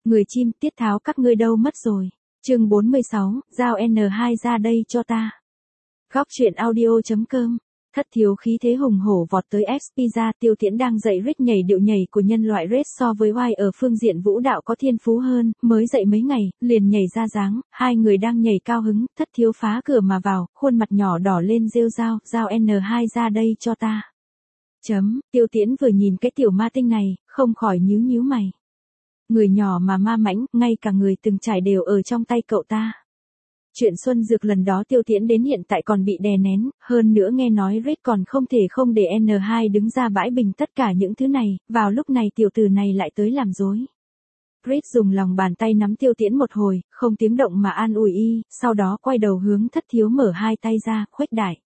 Người chim, tiết tháo các ngươi đâu mất rồi. Chương 46, giao N2 ra đây cho ta. Góc truyện audio.com. Thất thiếu khí thế hùng hổ vọt tới XP ra, Tiêu Tiễn đang dạy Rick nhảy điệu nhảy của nhân loại Red so với Y ở phương diện vũ đạo có thiên phú hơn, mới dạy mấy ngày, liền nhảy ra dáng, hai người đang nhảy cao hứng, thất thiếu phá cửa mà vào, khuôn mặt nhỏ đỏ lên rêu rao, giao N2 ra đây cho ta. Tiêu Tiễn vừa nhìn cái tiểu ma tinh này, không khỏi nhíu nhíu mày. Người nhỏ mà ma mãnh, ngay cả người từng trải đều ở trong tay cậu ta. Chuyện Xuân Dược lần đó Tiêu Tiễn đến hiện tại còn bị đè nén, hơn nữa nghe nói Red còn không thể không để N2 đứng ra bãi bình tất cả những thứ này, vào lúc này tiểu tử này lại tới làm dối. Red dùng lòng bàn tay nắm Tiêu Tiễn một hồi, không tiếng động mà an ủi y, sau đó quay đầu hướng thất thiếu mở hai tay ra, khuếch đại.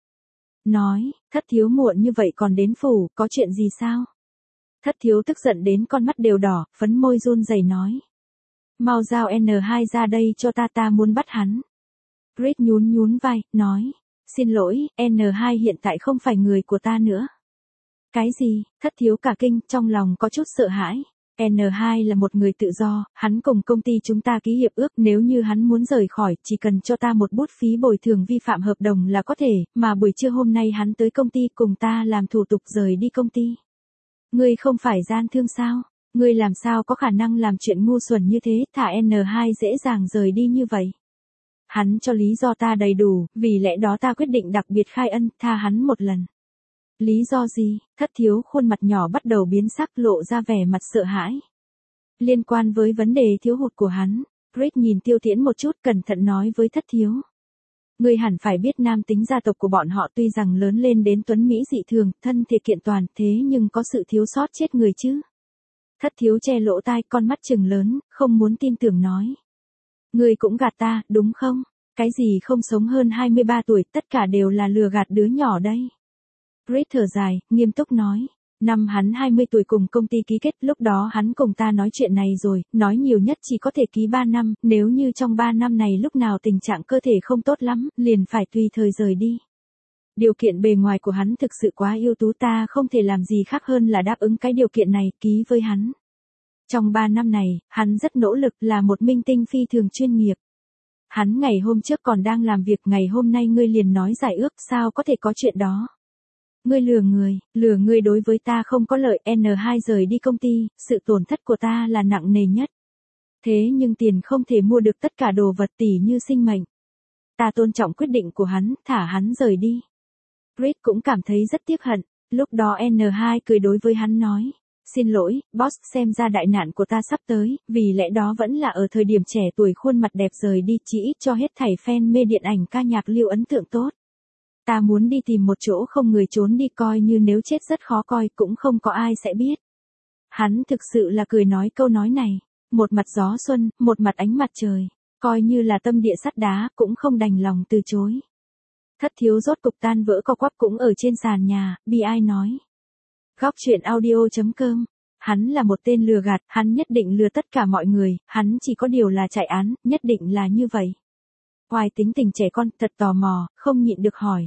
Nói, thất thiếu muộn như vậy còn đến phủ, có chuyện gì sao? Thất thiếu tức giận đến con mắt đều đỏ, phấn môi run rẩy nói. Mau giao N2 ra đây cho ta muốn bắt hắn. Red nhún vai, nói. Xin lỗi, N2 hiện tại không phải người của ta nữa. Cái gì? Thất thiếu cả kinh, trong lòng có chút sợ hãi. N2 là một người tự do, hắn cùng công ty chúng ta ký hiệp ước, nếu như hắn muốn rời khỏi, chỉ cần cho ta một bút phí bồi thường vi phạm hợp đồng là có thể, mà buổi trưa hôm nay hắn tới công ty cùng ta làm thủ tục rời đi công ty. Ngươi không phải gian thương sao? Ngươi làm sao có khả năng làm chuyện ngu xuẩn như thế, thả N2 dễ dàng rời đi như vậy? Hắn cho lý do ta đầy đủ, vì lẽ đó ta quyết định đặc biệt khai ân, tha hắn một lần. Lý do gì? Thất thiếu khuôn mặt nhỏ bắt đầu biến sắc, lộ ra vẻ mặt sợ hãi. Liên quan với vấn đề thiếu hụt của hắn, Red nhìn Tiêu Tiễn một chút, cẩn thận nói với thất thiếu. Ngươi hẳn phải biết nam tính gia tộc của bọn họ tuy rằng lớn lên đến tuấn mỹ dị thường, thân thể kiện toàn, thế nhưng có sự thiếu sót chết người chứ. Thất thiếu che lỗ tai, con mắt trừng lớn, không muốn tin tưởng nói. Ngươi cũng gạt ta, đúng không? Cái gì không sống hơn 23 tuổi, tất cả đều là lừa gạt đứa nhỏ đây. Red thở dài, nghiêm túc nói. Năm hắn 20 tuổi cùng công ty ký kết, lúc đó hắn cùng ta nói chuyện này rồi, nói nhiều nhất chỉ có thể ký 3 năm, nếu như trong 3 năm này lúc nào tình trạng cơ thể không tốt lắm, liền phải tùy thời rời đi. Điều kiện bề ngoài của hắn thực sự quá ưu tú, ta không thể làm gì khác hơn là đáp ứng cái điều kiện này, ký với hắn. Trong 3 năm này, hắn rất nỗ lực, là một minh tinh phi thường chuyên nghiệp. Hắn ngày hôm trước còn đang làm việc, ngày hôm nay ngươi liền nói giải ước, sao có thể có chuyện đó? Ngươi lừa người đối với ta không có lợi, N2 rời đi công ty, sự tổn thất của ta là nặng nề nhất. Thế nhưng tiền không thể mua được tất cả đồ vật, tỉ như sinh mệnh. Ta tôn trọng quyết định của hắn, thả hắn rời đi. Red cũng cảm thấy rất tiếc hận, lúc đó N2 cười đối với hắn nói. Xin lỗi, boss, xem ra đại nạn của ta sắp tới, vì lẽ đó vẫn là ở thời điểm trẻ tuổi khuôn mặt đẹp rời đi, chỉ ít cho hết thảy fan mê điện ảnh ca nhạc lưu ấn tượng tốt. Ta muốn đi tìm một chỗ không người trốn đi, coi như nếu chết rất khó coi, cũng không có ai sẽ biết. Hắn thực sự là cười nói câu nói này, một mặt gió xuân, một mặt ánh mặt trời, coi như là tâm địa sắt đá, cũng không đành lòng từ chối. Thất thiếu rốt cục tan vỡ co quắp cũng ở trên sàn nhà, bi ai nói. Góc truyện audio.com. Hắn là một tên lừa gạt, hắn nhất định lừa tất cả mọi người, hắn chỉ có điều là chạy án, nhất định là như vậy. Hoài tính tình trẻ con, thật tò mò, không nhịn được hỏi.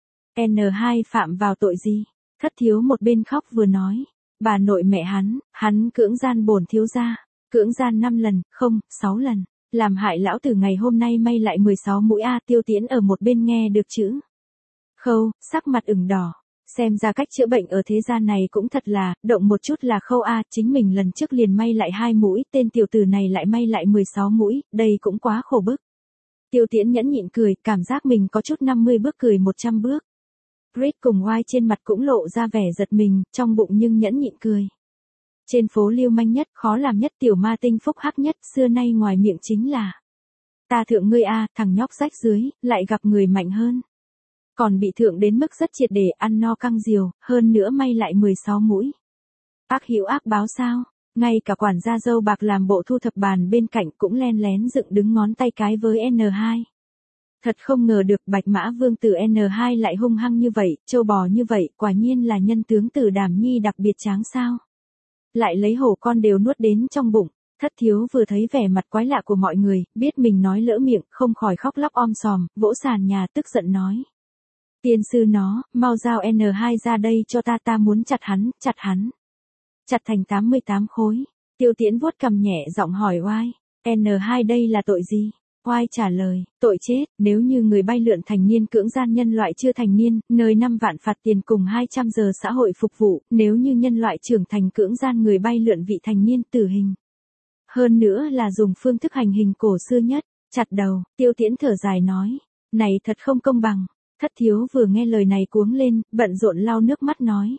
N2 phạm vào tội gì? Thất thiếu một bên khóc vừa nói. Bà nội mẹ hắn cưỡng gian bổn thiếu gia. Cưỡng gian 5 lần, không, 6 lần. Làm hại lão tử ngày hôm nay may lại 16 mũi A. Tiêu Tiễn ở một bên nghe được chữ khâu, sắc mặt ửng đỏ. Xem ra cách chữa bệnh ở thế gian này cũng thật là, động một chút là khâu A, chính mình lần trước liền may lại 2 mũi, tên tiểu tử này lại may lại 16 mũi, đây cũng quá khổ bức. Tiêu Tiễn nhẫn nhịn cười, cảm giác mình có chút 50 bước cười 100 bước. Red cùng Y trên mặt cũng lộ ra vẻ giật mình, trong bụng nhưng nhẫn nhịn cười. Trên phố lưu manh nhất, khó làm nhất, tiểu ma tinh phúc hắc nhất, xưa nay ngoài miệng chính là. Ta thượng ngươi A, thằng nhóc rách dưới, lại gặp người mạnh hơn. Còn bị thượng đến mức rất triệt để, ăn no căng diều, hơn nữa may lại 16 mũi. Ác hữu ác báo sao? Ngay cả quản gia dâu bạc làm bộ thu thập bàn bên cạnh cũng len lén dựng đứng ngón tay cái với N2. Thật không ngờ được Bạch Mã Vương tử N2 lại hung hăng như vậy, trâu bò như vậy, quả nhiên là nhân tướng tử Đàm Nhi đặc biệt tráng sao. Lại lấy hổ con đều nuốt đến trong bụng. Thất thiếu vừa thấy vẻ mặt quái lạ của mọi người, biết mình nói lỡ miệng, không khỏi khóc lóc om sòm, vỗ sàn nhà tức giận nói. Tiên sư nó, mau giao N2 ra đây cho ta muốn chặt hắn. Chặt thành 88 khối. Tiêu Tiễn vuốt cằm nhẹ giọng hỏi oai. N2 đây là tội gì? Oai trả lời, tội chết, nếu như người bay lượn thành niên cưỡng gian nhân loại chưa thành niên, nơi 5 vạn phạt tiền cùng 200 giờ xã hội phục vụ, nếu như nhân loại trưởng thành cưỡng gian người bay lượn vị thành niên tử hình. Hơn nữa là dùng phương thức hành hình cổ xưa nhất, chặt đầu, Tiêu Tiễn thở dài nói, này thật không công bằng. Thất thiếu vừa nghe lời này cuống lên, bận rộn lau nước mắt nói.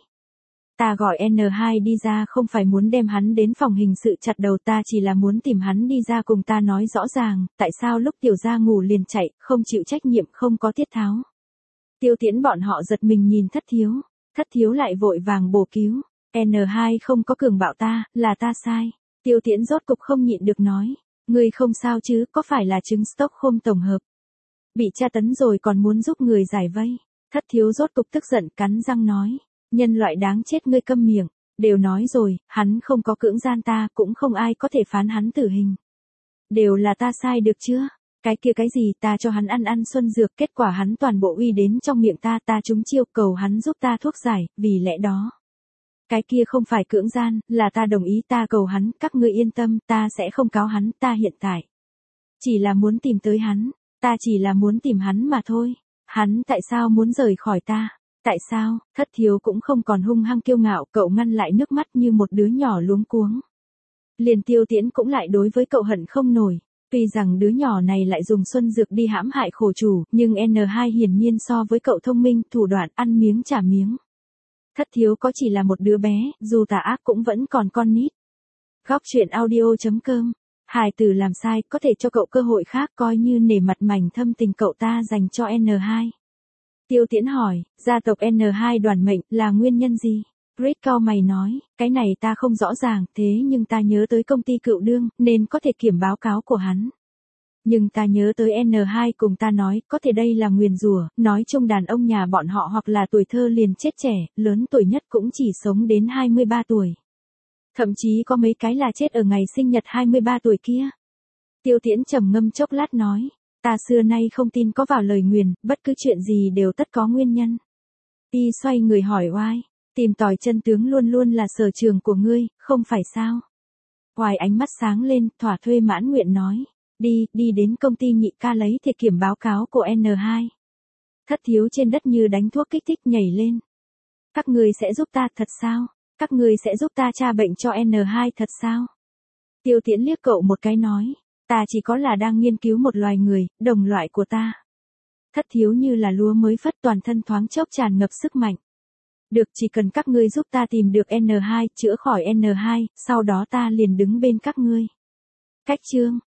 Ta gọi N2 đi ra không phải muốn đem hắn đến phòng hình sự chặt đầu, ta chỉ là muốn tìm hắn đi ra cùng ta nói rõ ràng, tại sao lúc tiểu gia ngủ liền chạy, không chịu trách nhiệm, không có tiết tháo. Tiêu Tiễn bọn họ giật mình nhìn thất thiếu lại vội vàng bổ cứu. N2 không có cường bạo ta, là ta sai. Tiêu Tiễn rốt cục không nhịn được nói, ngươi không sao chứ, có phải là chứng Stockholm tổng hợp? Bị tra tấn rồi còn muốn giúp người giải vây. Thất thiếu rốt cục tức giận cắn răng nói. Nhân loại đáng chết, ngươi câm miệng. Đều nói rồi, hắn không có cưỡng gian ta, cũng không ai có thể phán hắn tử hình. Đều là ta sai được chưa? Cái kia cái gì, ta cho hắn ăn xuân dược, kết quả hắn toàn bộ uy đến trong miệng ta trúng chiêu, cầu hắn giúp ta thuốc giải, vì lẽ đó. Cái kia không phải cưỡng gian, là ta đồng ý, ta cầu hắn, các ngươi yên tâm, ta sẽ không cáo hắn, ta hiện tại. Chỉ là muốn tìm tới hắn. Ta chỉ là muốn tìm hắn mà thôi. Hắn tại sao muốn rời khỏi ta? Tại sao? Thất thiếu cũng không còn hung hăng kiêu ngạo, cậu ngăn lại nước mắt như một đứa nhỏ luống cuống. Liền Tiêu Tiễn cũng lại đối với cậu hận không nổi. Tuy rằng đứa nhỏ này lại dùng xuân dược đi hãm hại khổ chủ, nhưng N2 hiển nhiên so với cậu thông minh, thủ đoạn ăn miếng trả miếng. Thất thiếu có chỉ là một đứa bé, dù tà ác cũng vẫn còn con nít. Góc truyện audio.com. Hài tử làm sai, có thể cho cậu cơ hội khác, coi như nể mặt mảnh thâm tình cậu ta dành cho N2. Tiêu Tiễn hỏi, gia tộc N2 đoàn mệnh là nguyên nhân gì? Chris cau mày nói, cái này ta không rõ ràng, thế nhưng ta nhớ tới công ty Cựu Đương, nên có thể kiểm báo cáo của hắn. Nhưng ta nhớ tới N2 cùng ta nói, có thể đây là nguyền rủa, nói chung đàn ông nhà bọn họ hoặc là tuổi thơ liền chết trẻ, lớn tuổi nhất cũng chỉ sống đến 23 tuổi. Thậm chí có mấy cái là chết ở ngày sinh nhật 23 tuổi kia. Tiêu Tiễn trầm ngâm chốc lát nói, ta xưa nay không tin có vào lời nguyền, bất cứ chuyện gì đều tất có nguyên nhân. Y xoay người hỏi oai, tìm tòi chân tướng luôn luôn là sở trường của ngươi, không phải sao? Oai ánh mắt sáng lên, thỏa thuê mãn nguyện nói, đi đến công ty Nhị ca lấy thể kiểm báo cáo của N2. Thất thiếu trên đất như đánh thuốc kích thích nhảy lên. Các ngươi sẽ giúp ta thật sao? Các ngươi sẽ giúp ta tra bệnh cho N2 thật sao? Tiêu Tiễn liếc cậu một cái nói, ta chỉ có là đang nghiên cứu một loài người, đồng loại của ta. Thất thiếu như là lúa mới phất, toàn thân thoáng chốc tràn ngập sức mạnh. Được, chỉ cần các ngươi giúp ta tìm được N2, chữa khỏi N2, sau đó ta liền đứng bên các ngươi. Cách chương